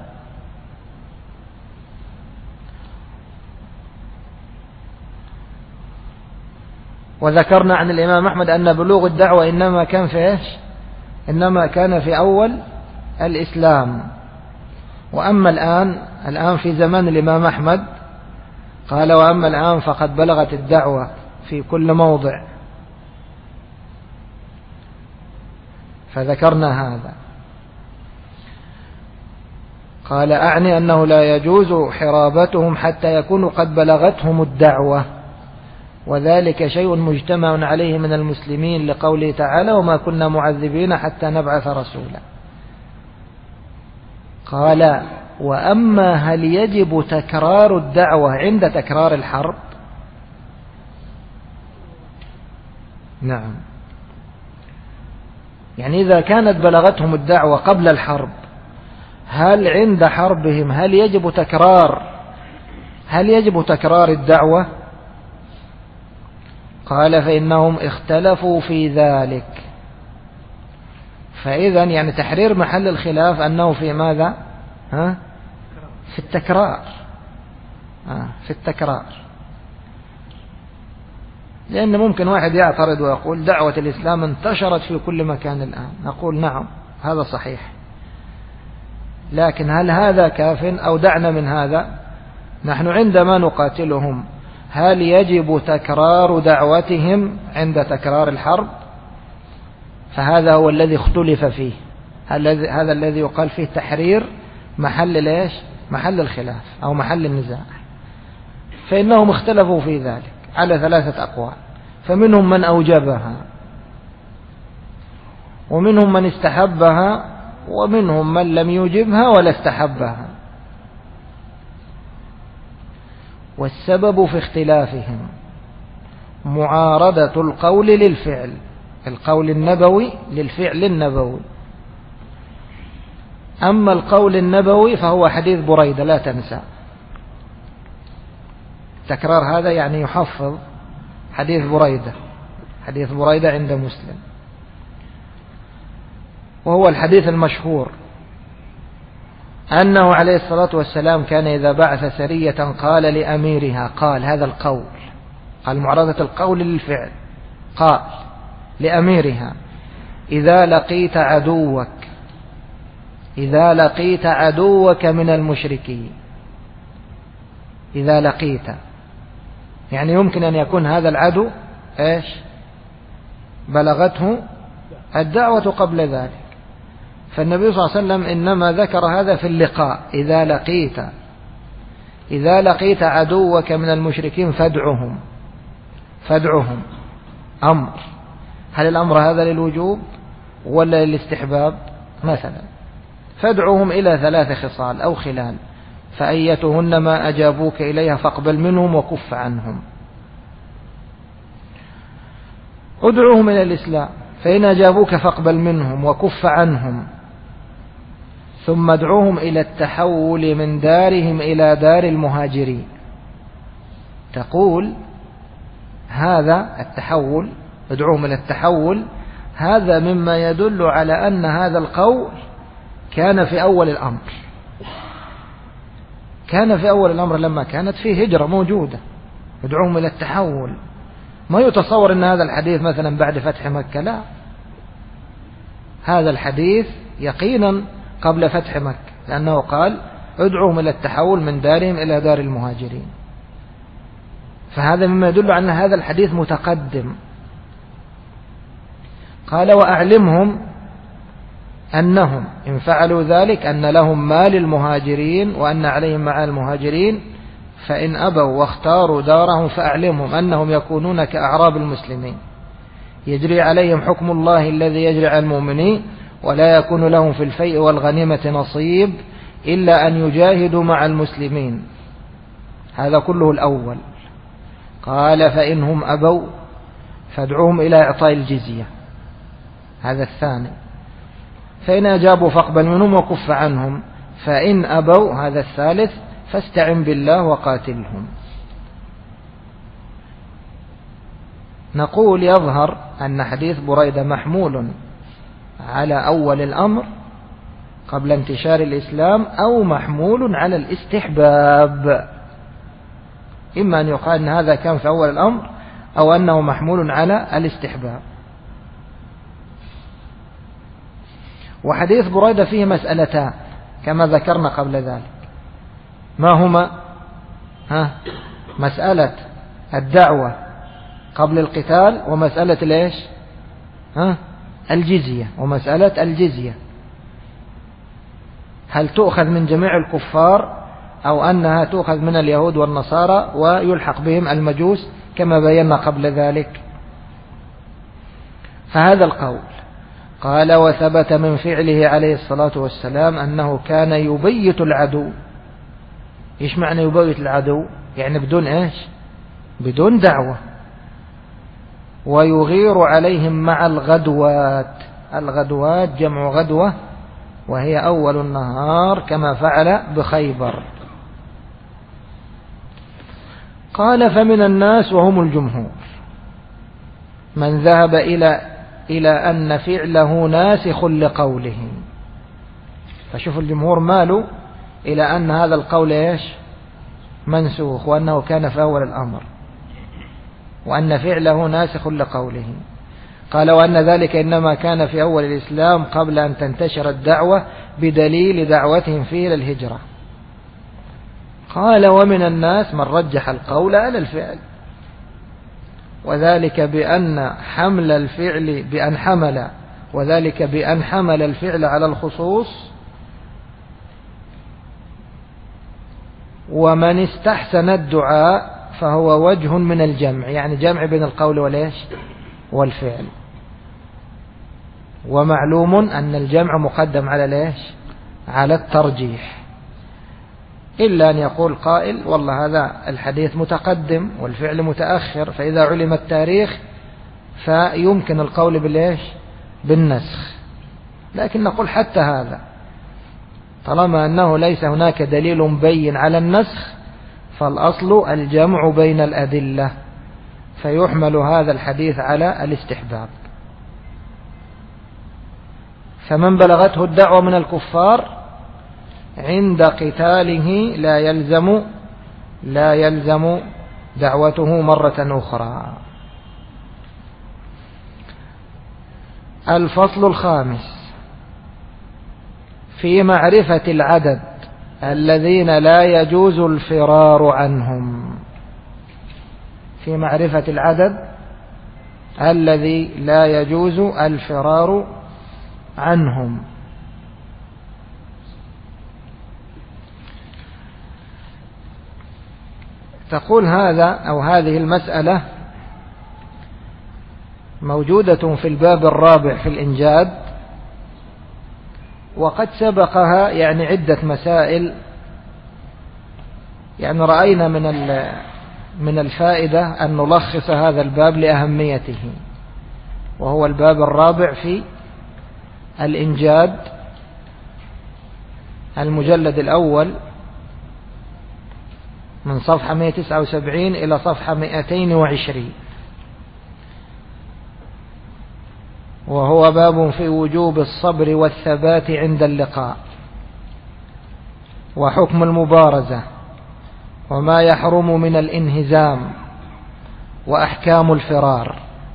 وذكرنا عن الإمام أحمد أن بلوغ الدعوة إنما كان في إيش؟ إنما كان في أول الإسلام. وأما الآن في زمان الإمام أحمد قال: وأما الآن فقد بلغت الدعوة في كل موضع. فذكرنا هذا. قال: أعني أنه لا يجوز حرابتهم حتى يكونوا قد بلغتهم الدعوة، وذلك شيء مجتمع عليه من المسلمين لقوله تعالى: وما كنا معذبين حتى نبعث رسولا. قال: وأما هل يجب تكرار الدعوة عند تكرار الحرب؟ نعم. يعني إذا كانت بلغتهم الدعوة قبل الحرب، هل عند حربهم هل يجب تكرار الدعوة؟ قال: فإنهم اختلفوا في ذلك. فإذا يعني تحرير محل الخلاف أنه في ماذا؟ في التكرار. في التكرار. لأن ممكن واحد يعترض ويقول: دعوة الإسلام انتشرت في كل مكان الآن. نقول: نعم، هذا صحيح، لكن هل هذا كاف أو دعنا من هذا؟ نحن عندما نقاتلهم هل يجب تكرار دعوتهم عند تكرار الحرب؟ فهذا هو الذي اختلف فيه. هذا الذي يقال فيه تحرير محل محل الخلاف أو محل النزاع. فإنهم اختلفوا في ذلك على 3 أقوال، فمنهم من أوجبها، ومنهم من استحبها، ومنهم من لم يوجبها ولا استحبها. والسبب في اختلافهم معارضة القول للفعل، القول النبوي للفعل النبوي. أما القول النبوي فهو حديث بريدة، لا تنسى. تكرار هذا يعني يحفظ حديث بريدة. حديث بريدة عند مسلم، وهو الحديث المشهور أنه عليه الصلاة والسلام كان إذا بعث سرية قال لأميرها، قال هذا القول، قال معارضة القول للفعل، قال لأميرها: إذا لقيت عدوك من المشركين إذا لقيت، يعني يمكن أن يكون هذا العدو إيش بلغته الدعوة قبل ذلك، فالنبي صلى الله عليه وسلم إنما ذكر هذا في اللقاء. إذا لقيت عدوك من المشركين فادعهم أمر. هل الأمر هذا للوجوب ولا للاستحباب؟ مثلا فادعوهم إلى 3 خصال أو خلال، فأيتهن ما أجابوك إليها فاقبل منهم وكف عنهم. ادعوهم إلى الإسلام، فإن أجابوك فاقبل منهم وكف عنهم، ثم ادعوهم إلى التحول من دارهم إلى دار المهاجرين. تقول هذا التحول، ادعوهم إلى التحول، هذا مما يدل على أن هذا القول كان في أول الأمر لما كانت فيه هجرة موجودة. ادعوهم إلى التحول، ما يتصور أن هذا الحديث مثلا بعد فتح مكة، لا، هذا الحديث يقينا قبل فتح مكة، لأنه قال ادعوهم إلى التحول من دارهم إلى دار المهاجرين، فهذا مما يدل على أن هذا الحديث متقدم. قال وأعلمهم أنهم إن فعلوا ذلك أن لهم ما للمهاجرين وأن عليهم مع المهاجرين، فإن أبوا واختاروا دارهم فأعلمهم أنهم يكونون كأعراب المسلمين، يجري عليهم حكم الله الذي يجري على المؤمنين، ولا يكون لهم في الفيء والغنيمة نصيب إلا أن يجاهدوا مع المسلمين. هذا كله الأول. قال فإنهم أبوا فادعوهم إلى إعطاء الجزية، هذا الثاني. فإن أجابوا فاقبل منهم وكف عنهم، فإن أبوا، هذا الثالث، فاستعن بالله وقاتلهم. نقول يظهر أن حديث بريدة محمول على أول الأمر قبل انتشار الإسلام، أو محمول على الاستحباب. إما أن يقال أن هذا كان في أول الأمر، أو أنه محمول على الاستحباب. وحديث بريدة فيه مسألتان كما ذكرنا قبل ذلك. ما هما؟ مسألة الدعوة قبل القتال، ومسألة ليش؟ الجزية، ومسألة الجزية هل تؤخذ من جميع الكفار أو أنها تؤخذ من اليهود والنصارى ويلحق بهم المجوس كما بينا قبل ذلك. فهذا القول. قال وثبت من فعله عليه الصلاة والسلام أنه كان يبيت العدو. إيش معنى يبيت العدو؟ يعني بدون إيش؟ بدون دعوة. ويغير عليهم مع الغدوات. الغدوات جمع غدوة، وهي أول النهار كما فعل بخيبر. قال فمن الناس وهم الجمهور من ذهب إلى أن فعله ناسخ لقوله. فشوف الجمهور ماله إلى أن هذا القول إيش؟ منسوخ، وأنه كان في أول الأمر، وأن فعله ناسخ لقوله. قال وأن ذلك إنما كان في أول الإسلام قبل أن تنتشر الدعوة بدليل دعوتهم فيه للهجرة. قال ومن الناس من رجح القول على الفعل، وذلك بأن حمل الفعل بأن حمل الفعل على الخصوص. ومن استحسن الدعاء فهو وجه من الجمع، يعني جمع بين القول والإيش؟ والفعل. ومعلوم أن الجمع مقدم على الإيش؟ على الترجيح، إلا أن يقول قائل والله هذا الحديث متقدم والفعل متأخر، فإذا علم التاريخ فيمكن القول بالإيش؟ بالنسخ. لكن نقول حتى هذا طالما أنه ليس هناك دليل مبين على النسخ، فالأصل الجمع بين الأدلة، فيحمل هذا الحديث على الاستحباب. فمن بلغته الدعوة من الكفار عند قتاله لا يلزم دعوته مرة أخرى. الفصل الخامس في معرفة العدد الذين لا يجوز الفرار عنهم. في معرفة العدد الذي لا يجوز الفرار عنهم. تقول هذا أو هذه المسألة موجودة في الباب الرابع في الإنجاد، وقد سبقها يعني عدة مسائل. يعني رأينا من الفائدة أن نلخص هذا الباب لأهميته، وهو الباب الرابع في الإنجاد، المجلد الأول من صفحة 179 إلى صفحة 220، وهو باب في وجوب الصبر والثبات عند اللقاء، وحكم المبارزة، وما يحرم من الانهزام، وأحكام الفرار.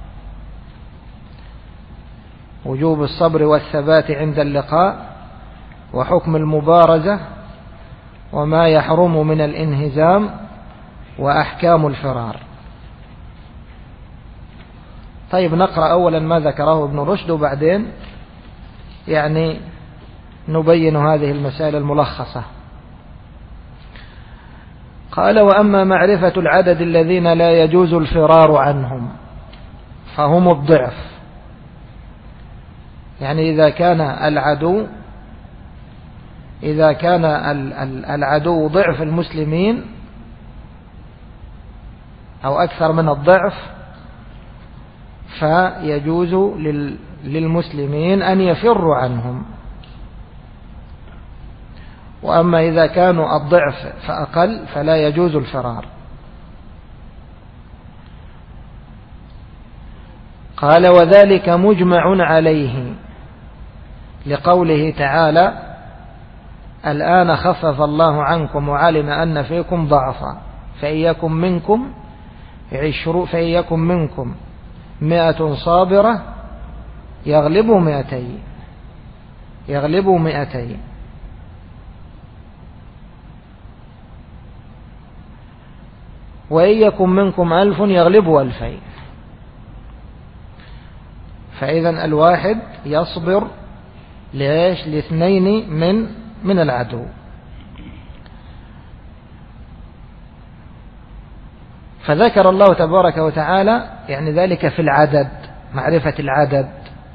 وجوب الصبر والثبات عند اللقاء، وحكم المبارزة، وما يحرم من الانهزام، وأحكام الفرار. طيب نقرأ أولا ما ذكره ابن رشد، وبعدين يعني نبين هذه المسائل الملخصة. قال: وأما معرفة العدد الذين لا يجوز الفرار عنهم فهم الضعف. يعني إذا كان العدو ضعف المسلمين أو أكثر من الضعف، فيجوز للمسلمين أن يفروا عنهم. وأما إذا كانوا الضعف فأقل فلا يجوز الفرار. قال: وذلك مجمع عليه لقوله تعالى: الآن خفف الله عنكم وعلم أن فيكم ضعفا فإن يكن منكم 100 صابرة يغلبوا 200 وإن يكن منكم 1000 يغلبوا 2000. فإذا الواحد يصبر لاثنين من العدو. فذكر الله تبارك وتعالى يعني ذلك في العدد، معرفة العدد.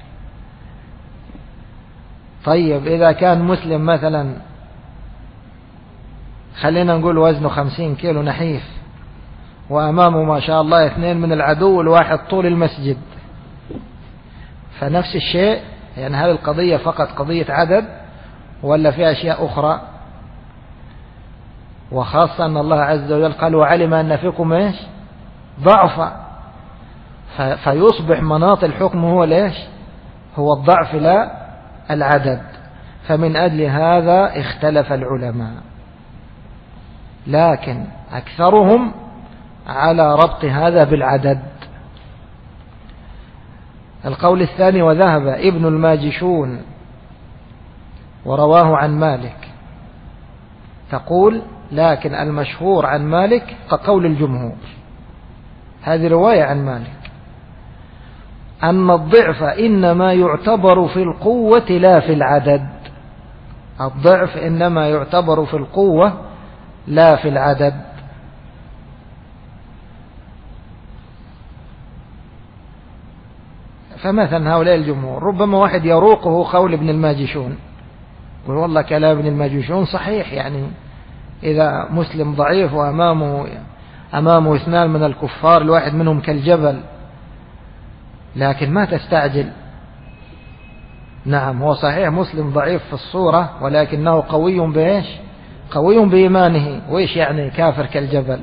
طيب إذا كان مسلم مثلا خلينا نقول وزنه 50 كيلو نحيف، وأمامه ما شاء الله 2 من العدو والواحد طول المسجد، فنفس الشيء. يعني هذه القضية فقط قضية عدد ولا في أشياء أخرى؟ وخاصة أن الله عز وجل قال: وعلم أن فيكم ضعفا، فيصبح مناط الحكم هو الضعف لا العدد. فمن أجل هذا اختلف العلماء، لكن أكثرهم على ربط هذا بالعدد. القول الثاني: وذهب ابن الماجشون ورواه عن مالك. تقول: لكن المشهور عن مالك كقول الجمهور، هذه رواية عن مالك، أن الضعف إنما يعتبر في القوة لا في العدد. الضعف إنما يعتبر في القوة لا في العدد. فمثلا هؤلاء الجمهور ربما واحد يروقه قول ابن الماجشون، يقول: والله كلام ابن الماجشون صحيح، يعني إذا مسلم ضعيف وأمامه 2 من الكفار الواحد منهم كالجبل، لكن ما تستعجل. نعم هو صحيح مسلم ضعيف في الصورة، ولكنه قوي بإيمانه. وإيش يعني كافر كالجبل؟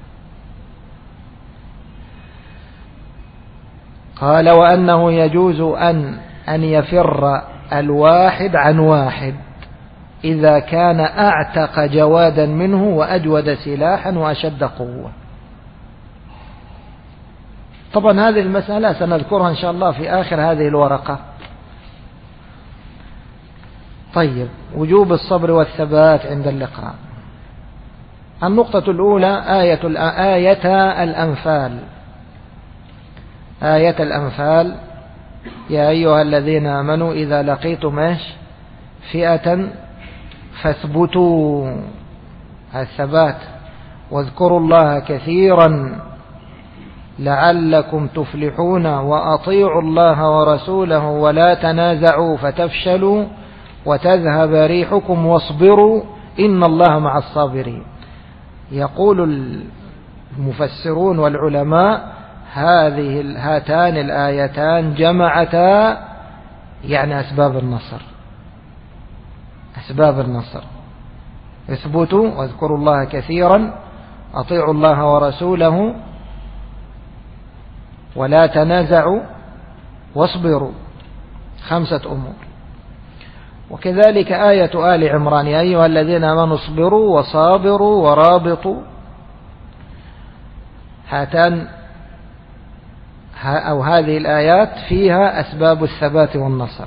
قال: وأنه يجوز أن يفر الواحد عن واحد إذا كان أعتق جوادا منه وأجود سلاحا وأشد قوة. طبعا هذه المسألة سنذكرها إن شاء الله في آخر هذه الورقة. طيب، وجوب الصبر والثبات عند اللقاء. النقطة الأولى آية الأنفال. آية الأنفال: يا أيها الذين آمنوا إذا لقيتم فئة فاثبتوا، الثبات، واذكروا الله كثيرا لعلكم تفلحون وأطيعوا الله ورسوله ولا تنازعوا فتفشلوا وتذهب ريحكم واصبروا إن الله مع الصابرين. يقول المفسرون والعلماء هاتان الآيتان جمعتا يعني أسباب النصر. أسباب النصر: اثبتوا واذكروا الله كثيرا، أطيعوا الله ورسوله، ولا تنازعوا، واصبروا. 5 أمور. وكذلك آية آل عمران: يا أيها الذين آمنوا اصبروا وصابروا ورابطوا. هذه الآيات فيها أسباب الثبات والنصر.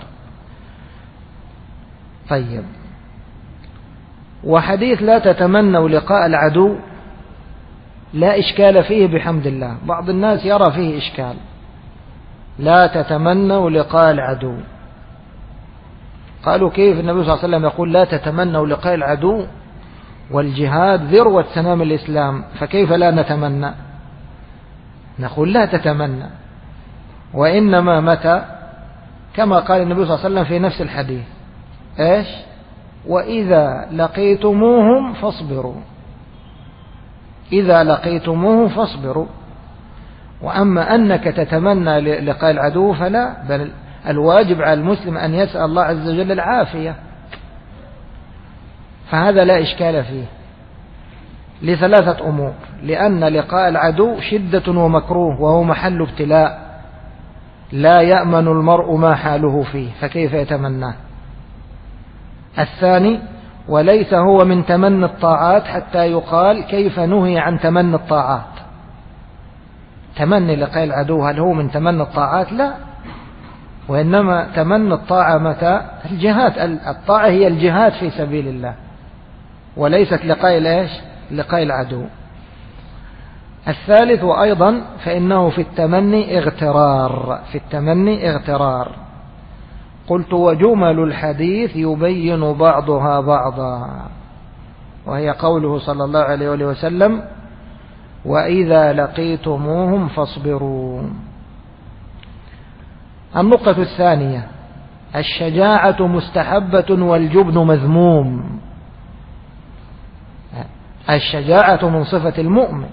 طيب، وحديث لا تتمنوا لقاء العدو لا إشكال فيه بحمد الله. بعض الناس يرى فيه إشكال: لا تتمنوا لقاء العدو. قالوا كيف النبي صلى الله عليه وسلم يقول لا تتمنوا لقاء العدو والجهاد ذروة سنام الإسلام، فكيف لا نتمنى؟ نقول لا تتمنى، وإنما متى؟ كما قال النبي صلى الله عليه وسلم في نفس الحديث: وإذا لقيتموهم فاصبروا. إذا لقيتموه فاصبروا. وأما أنك تتمنى لقاء العدو فلا، بل الواجب على المسلم أن يسأل الله عز وجل العافية. فهذا لا إشكال فيه ل3 أمور: لأن لقاء العدو شدة ومكروه وهو محل ابتلاء لا يأمن المرء ما حاله فيه، فكيف يتمناه؟ الثاني: وليس هو من تمني الطاعات حتى يقال كيف نهي عن تمني الطاعات. تمني لقاء العدو هل هو من تمني الطاعات؟ لا، وإنما تمني الطاعة متى؟ الجهاد. الطاعة هي الجهاد في سبيل الله، وليست لقاء العدو. الثالث: وأيضا فإنه في التمني اغترار. قلت: وجمل الحديث يبين بعضها بعضا، وهي قوله صلى الله عليه وسلم: وإذا لقيتموهم فاصبروا. النقطة الثانية: الشجاعة مستحبة والجبن مذموم. الشجاعة من صفة المؤمن،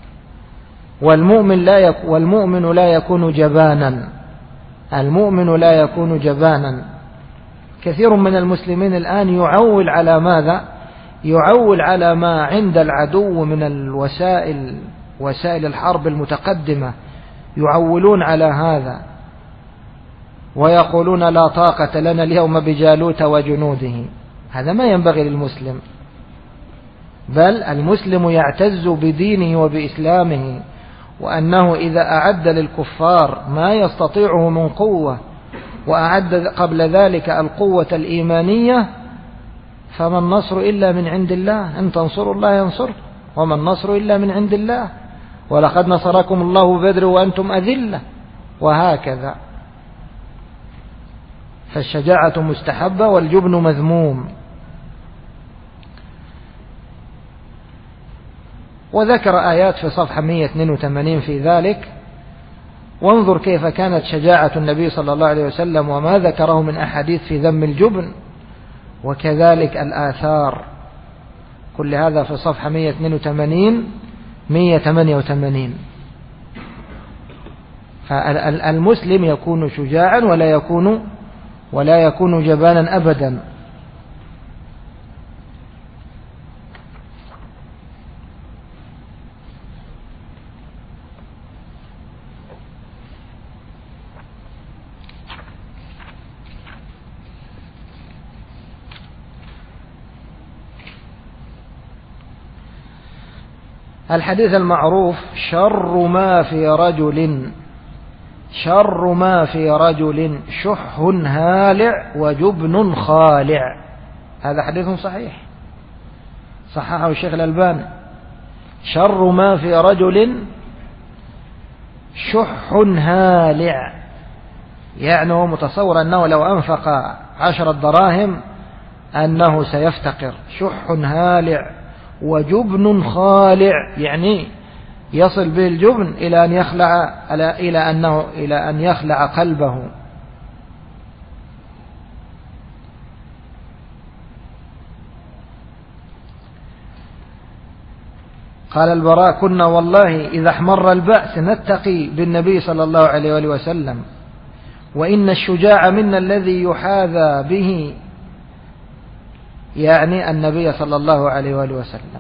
والمؤمن لا يكون جبانا. المؤمن لا يكون جبانا. كثير من المسلمين الآن يعول على ماذا؟ يعول على ما عند العدو من وسائل الحرب المتقدمة، يعولون على هذا ويقولون لا طاقة لنا اليوم بجالوت وجنوده. هذا ما ينبغي للمسلم، بل المسلم يعتز بدينه وبإسلامه، وأنه إذا أعد للكفار ما يستطيعه من قوة وأعد قبل ذلك القوة الإيمانية، فما النصر إلا من عند الله. إن تنصروا الله ينصر، وما النصر إلا من عند الله، ولقد نصركم الله بدر وأنتم أذلة، وهكذا. فالشجاعة مستحبة والجبن مذموم. وذكر آيات في صفحة 182 في ذلك. وانظر كيف كانت شجاعة النبي صلى الله عليه وسلم وما ذكره من أحاديث في ذم الجبن، وكذلك الآثار. كل هذا في صفحة 188. فالمسلم يكون شجاعا ولا يكون جبانا أبدا. الحديث المعروف: شر ما في رجل شر ما في رجل شح هالع وجبن خالع. هذا حديث صحيح صححه الشيخ الألباني. شر ما في رجل شح هالع، يعني هو متصور أنه لو أنفق 10 دراهم أنه سيفتقر. شح هالع وجبن خالع، يعني يصل به الجبن إلى أن يخلع قلبه. قال البراء: كنا والله إذا احمر البأس نتقي بالنبي صلى الله عليه وآله وسلم، وإن الشجاع منا الذي يحاذى به، يعني النبي صلى الله عليه وآله وسلم.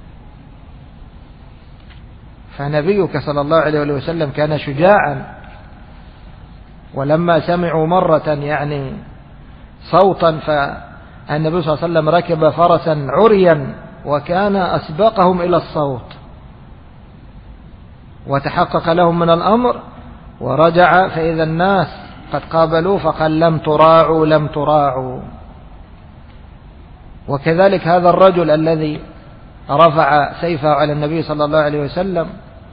فنبيك صلى الله عليه وآله وسلم كان شجاعا، ولما سمعوا مرة يعني صوتا، فالنبي صلى الله عليه وسلم ركب فرسا عريا وكان أسبقهم إلى الصوت، وتحقق لهم من الأمر ورجع فإذا الناس قد قابلوه فقال: لم تراعوا لم تراعوا. وكذلك هذا الرجل الذي رفع سيفه على النبي صلى الله عليه وسلم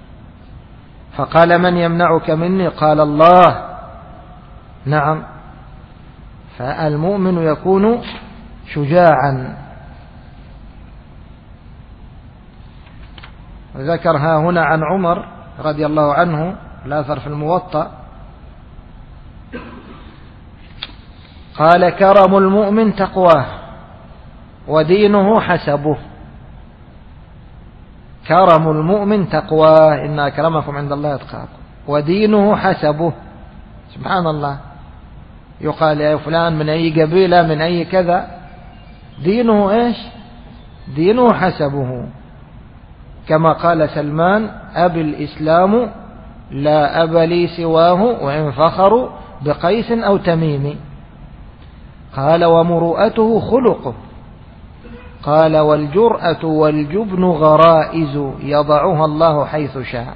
فقال: من يمنعك مني؟ قال: الله. نعم، فالمؤمن يكون شجاعا. ذكرها هنا عن عمر رضي الله عنه، الأثر في الموطأ، قال: كرم المؤمن تقواه ودينه حسبه. كرم المؤمن تقواه، إن أكرمكم عند الله أتقاكم، ودينه حسبه. سبحان الله، يقال يا فلان من أي قبيلة من أي كذا، دينه إيش؟ دينه حسبه. كما قال سلمان: أبي الإسلام لا أب لي سواه، وإن فخروا بقيس أو تميم. قال: ومروءته خلقه. قال: والجرأة والجبن غرائز يضعها الله حيث شاء.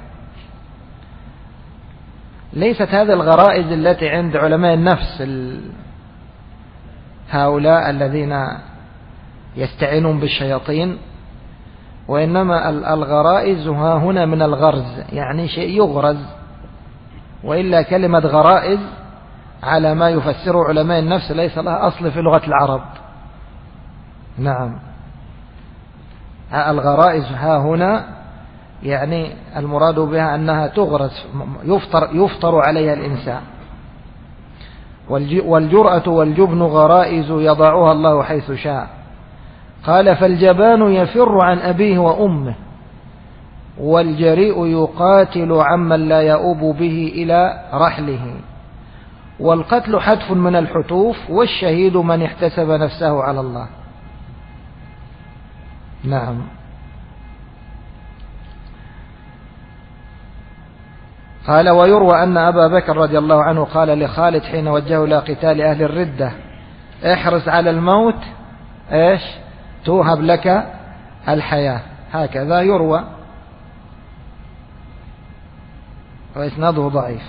ليست هذه الغرائز التي عند علماء النفس هؤلاء الذين يستعينون بالشياطين، وإنما الغرائز ها هنا من الغرز، يعني شيء يغرز. وإلا كلمة غرائز على ما يفسره علماء النفس ليس لها أصل في لغة العرب. نعم، الغرائز ها هنا يعني المراد بها أنها تغرز، يفطر عليها الإنسان. والجرأة والجبن غرائز يضعها الله حيث شاء. قال: فالجبان يفر عن أبيه وأمه، والجريء يقاتل عمن لا يؤوب به إلى رحله، والقتل حتف من الحتوف، والشهيد من احتسب نفسه على الله. نعم. قال: ويروى أن أبا بكر رضي الله عنه قال لخالد حين وجهه إلى قتال أهل الردة: احرص على الموت إيش توهب لك الحياة. هكذا يروى، وإسناده ضعيف.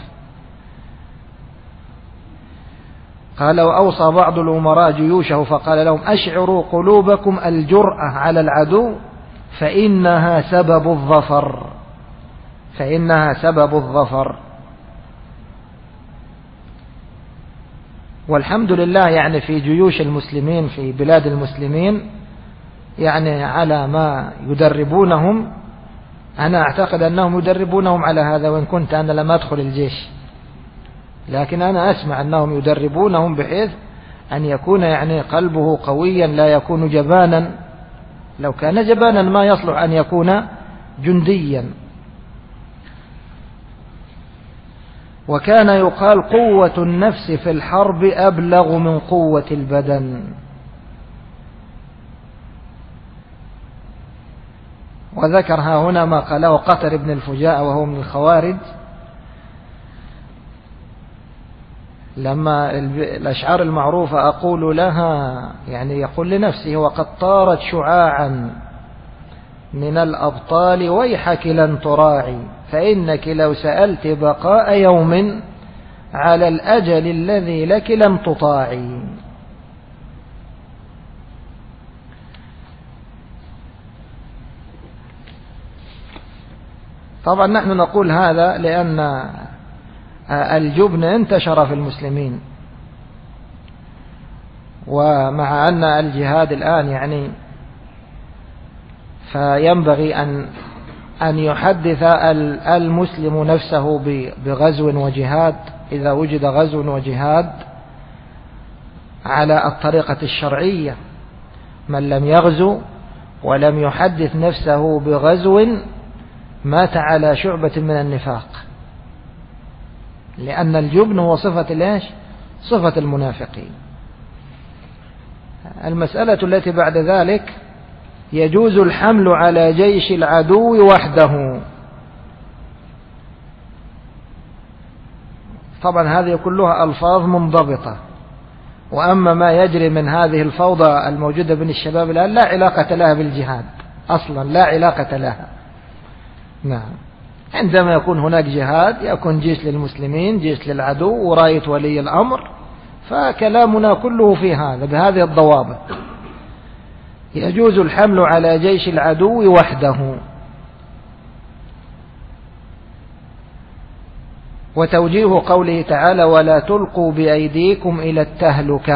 قال: وأوصى بعض الأمراء جيوشه فقال لهم: أشعروا قلوبكم الجرأة على العدو فإنها سبب الظفر. فإنها سبب الظفر. والحمد لله يعني في جيوش المسلمين في بلاد المسلمين يعني على ما يدربونهم، أنا أعتقد أنهم يدربونهم على هذا، وإن كنت أنا لم أدخل الجيش، لكن أنا أسمع أنهم يدربونهم بحيث أن يكون يعني قلبه قويا، لا يكون جبانا. لو كان جبانا ما يصلح أن يكون جنديا. وكان يقال: قوة النفس في الحرب أبلغ من قوة البدن. وذكرها هنا ما قاله قتر بن الفجاء وهو من الخوارج، لما الأشعار المعروفة أقول لها، يعني يقول لنفسه: وقد طارت شعاعا من الأبطال ويحك لن تراعي، فإنك لو سألت بقاء يوم على الأجل الذي لك لم تطاعي. طبعا نحن نقول هذا لأن الجبن انتشر في المسلمين، ومع أن الجهاد الآن يعني فينبغي أن يحدث المسلم نفسه بغزو وجهاد إذا وجد غزو وجهاد على الطريقة الشرعية. من لم يغزو ولم يحدث نفسه بغزو مات على شعبة من النفاق، لأن الجبن هو صفة المنافقين. المسألة التي بعد ذلك: يجوز الحمل على جيش العدو وحده. طبعا هذه كلها ألفاظ منضبطة، وأما ما يجري من هذه الفوضى الموجودة بين الشباب الآن لا علاقة لها بالجهاد أصلا، لا علاقة لها. نعم، عندما يكون هناك جهاد يكون جيش للمسلمين، جيش للعدو، وراية ولي الأمر، فكلامنا كله في هذا بهذه الضوابط. يجوز الحمل على جيش العدو وحده. وتوجيه قوله تعالى: ولا تلقوا بأيديكم إلى التهلكة.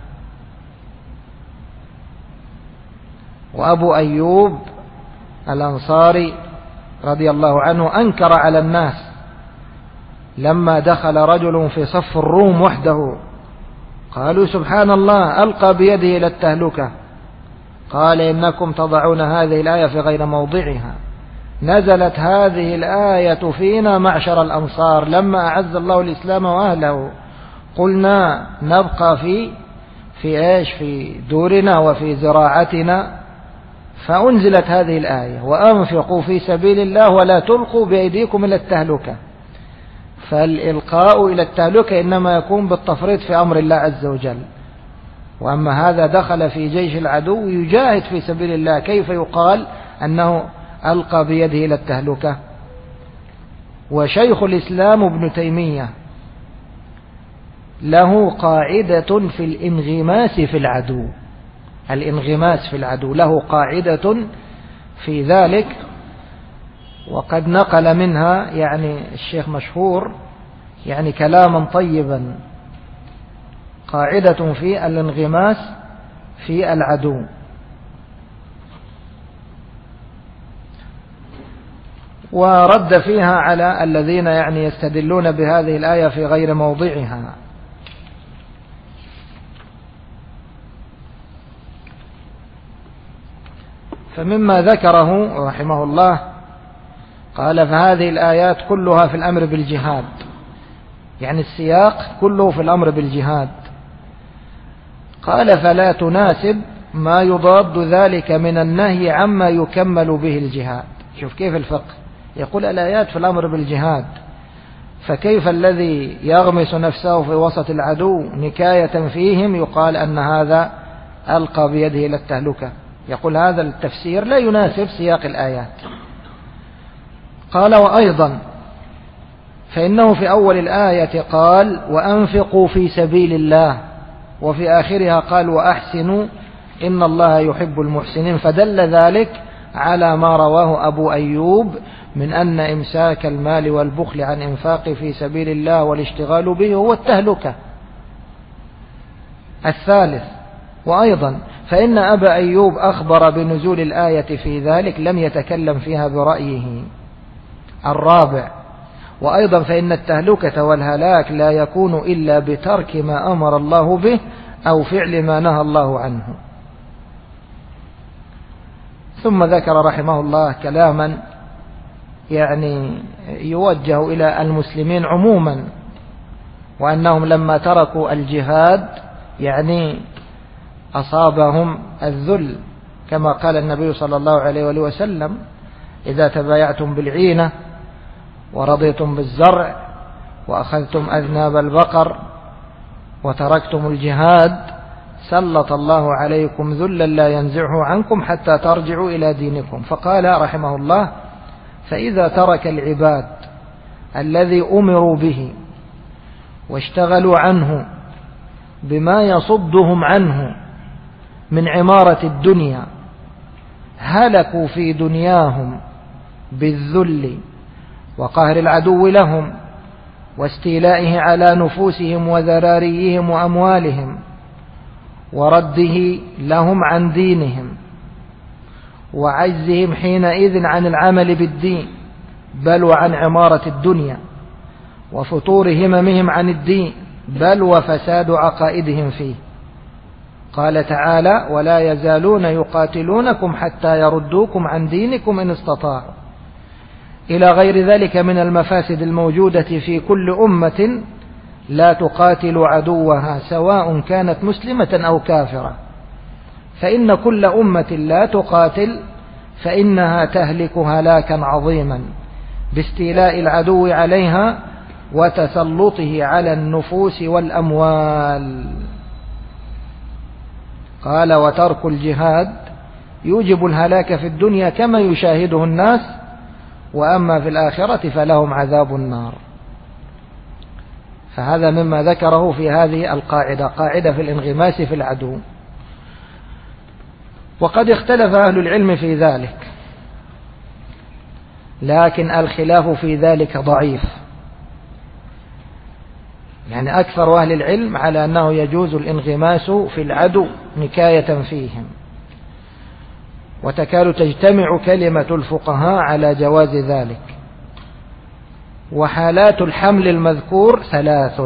وأبو أيوب الأنصاري رضي الله عنه أنكر على الناس لما دخل رجل في صف الروم وحده، قالوا: سبحان الله، ألقى بيده إلى التهلكة. قال: إنكم تضعون هذه الآية في غير موضعها. نزلت هذه الآية فينا معشر الأنصار لما أعز الله الإسلام وأهله، قلنا نبقى في دورنا وفي زراعتنا، فأنزلت هذه الآية: وأنفقوا في سبيل الله ولا تلقوا بأيديكم إلى التهلكة. فالإلقاء إلى التهلكة إنما يكون بالتفريط في أمر الله عز وجل. وأما هذا دخل في جيش العدو يجاهد في سبيل الله، كيف يقال أنه ألقى بيده إلى التهلكة؟ وشيخ الإسلام ابن تيمية له قاعدة في الانغماس في العدو. الانغماس في العدو له قاعدة في ذلك، وقد نقل منها يعني الشيخ مشهور يعني كلاما طيبا. قاعدة في الانغماس في العدو. ورد فيها على الذين يعني يستدلون بهذه الآية في غير موضعها. فمما ذكره رحمه الله قال: فهذه الآيات كلها في الأمر بالجهاد، يعني السياق كله في الأمر بالجهاد. قال: فلا تناسب ما يضاد ذلك من النهي عما يكمل به الجهاد. شوف كيف الفقه، يقول الآيات في الأمر بالجهاد، فكيف الذي يغمس نفسه في وسط العدو نكاية فيهم يقال أن هذا ألقى بيده إلى التهلكة؟ يقول هذا التفسير لا يناسب سياق الآيات. قال: وأيضا فإنه في أول الآية قال: وأنفقوا في سبيل الله، وفي آخرها قال: وأحسنوا إن الله يحب المحسنين. فدل ذلك على ما رواه أبو أيوب من أن إمساك المال والبخل عن إنفاق في سبيل الله والاشتغال به هو التهلكة. الثالث: وأيضا فإن أبا أيوب أخبر بنزول الآية في ذلك، لم يتكلم فيها برأيه. الرابع: وأيضا فإن التهلكة والهلاك لا يكون إلا بترك ما أمر الله به أو فعل ما نهى الله عنه. ثم ذكر رحمه الله كلاما يعني يوجه إلى المسلمين عموما، وأنهم لما تركوا الجهاد يعني أصابهم الذل، كما قال النبي صلى الله عليه وآله وسلم: إذا تبايعتم بالعينة ورضيتم بالزرع وأخذتم أذناب البقر وتركتم الجهاد سلط الله عليكم ذلا لا ينزعه عنكم حتى ترجعوا إلى دينكم. فقال رحمه الله: فإذا ترك العباد الذي أمروا به واشتغلوا عنه بما يصدهم عنه من عمارة الدنيا هلكوا في دنياهم بالذل وقهر العدو لهم واستيلائه على نفوسهم وذراريهم وأموالهم ورده لهم عن دينهم وعجزهم حينئذ عن العمل بالدين بل وعن عمارة الدنيا وفتور هممهم عن الدين بل وفساد عقائدهم فيه. قال تعالى: ولا يزالون يقاتلونكم حتى يردوكم عن دينكم إن استطاعوا، إلى غير ذلك من المفاسد الموجودة في كل أمة لا تقاتل عدوها سواء كانت مسلمة أو كافرة، فإن كل أمة لا تقاتل فإنها تهلك هلاكا عظيما باستيلاء العدو عليها وتسلطه على النفوس والأموال. قال: وترك الجهاد يوجب الهلاك في الدنيا كما يشاهده الناس، وأما في الآخرة فلهم عذاب النار. فهذا مما ذكره في هذه القاعدة، قاعدة في الانغماس في العدو. وقد اختلف أهل العلم في ذلك، لكن الخلاف في ذلك ضعيف، يعني أكثر أهل العلم على أنه يجوز الانغماس في العدو نكاية فيهم، وتكاد تجتمع كلمة الفقهاء على جواز ذلك. وحالات الحمل المذكور ثلاث.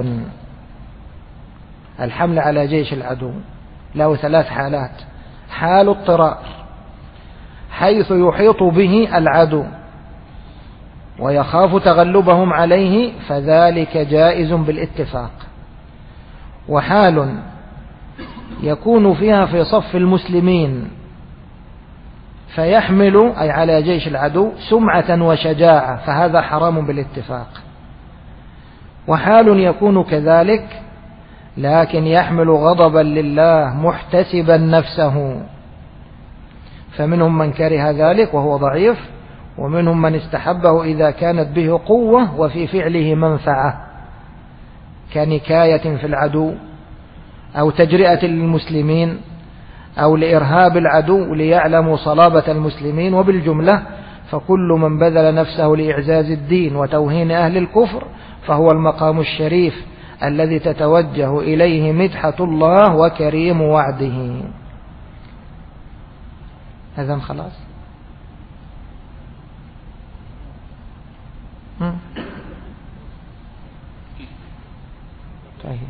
الحمل على جيش العدو له ثلاث حالات: حال اضطرار حيث يحيط به العدو ويخاف تغلبهم عليه فذلك جائز بالاتفاق، وحال يكون فيها في صف المسلمين فيحمل أي على جيش العدو سمعة وشجاعة فهذا حرام بالاتفاق، وحال يكون كذلك لكن يحمل غضبا لله محتسبا نفسه، فمنهم من كره ذلك وهو ضعيف، ومنهم من استحبه إذا كانت به قوة وفي فعله منفعة كنكاية في العدو أو تجرئة للمسلمين أو لإرهاب العدو ليعلموا صلابة المسلمين. وبالجملة فكل من بذل نفسه لإعزاز الدين وتوهين أهل الكفر فهو المقام الشريف الذي تتوجه إليه مدحة الله وكريم وعده. هذا خلاص. طيب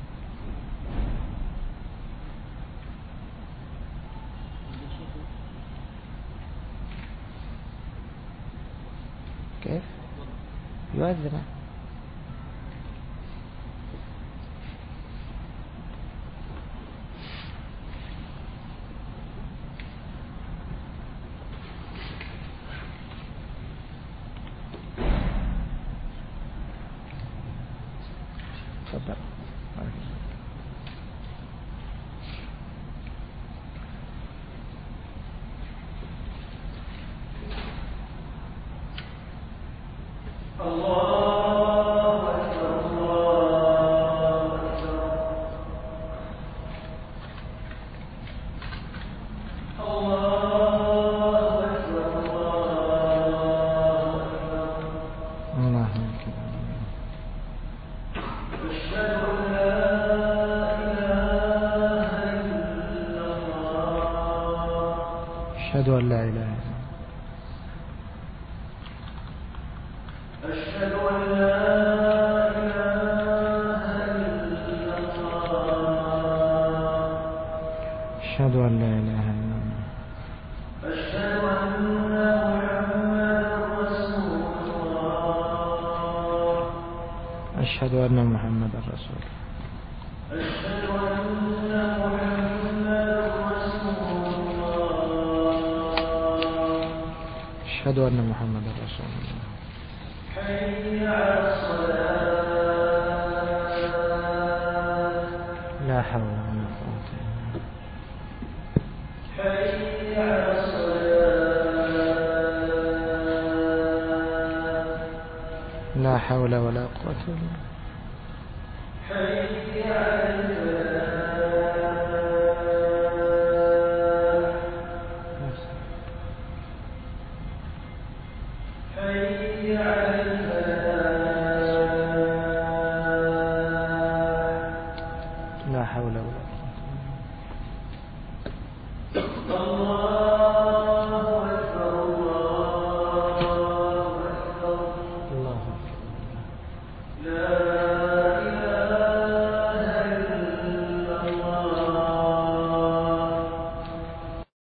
كيف يؤذن؟ تفضل. أشهد أن لا إله إلا الله. أشهد أن لا إله إلا الله. أشهد أن لا إله إلا الله. أشهد أن محمدا رسول الله. أشهد أن محمدا رسول الله. أشهد أن محمدا رسول الله. أشهد أن محمدا رسول الله. حي على الصلاة. لا حول ولا قوة إلا بالله. حي على الصلاة. لا حول ولا قوة إلا بالله. لا حول ولا قوة.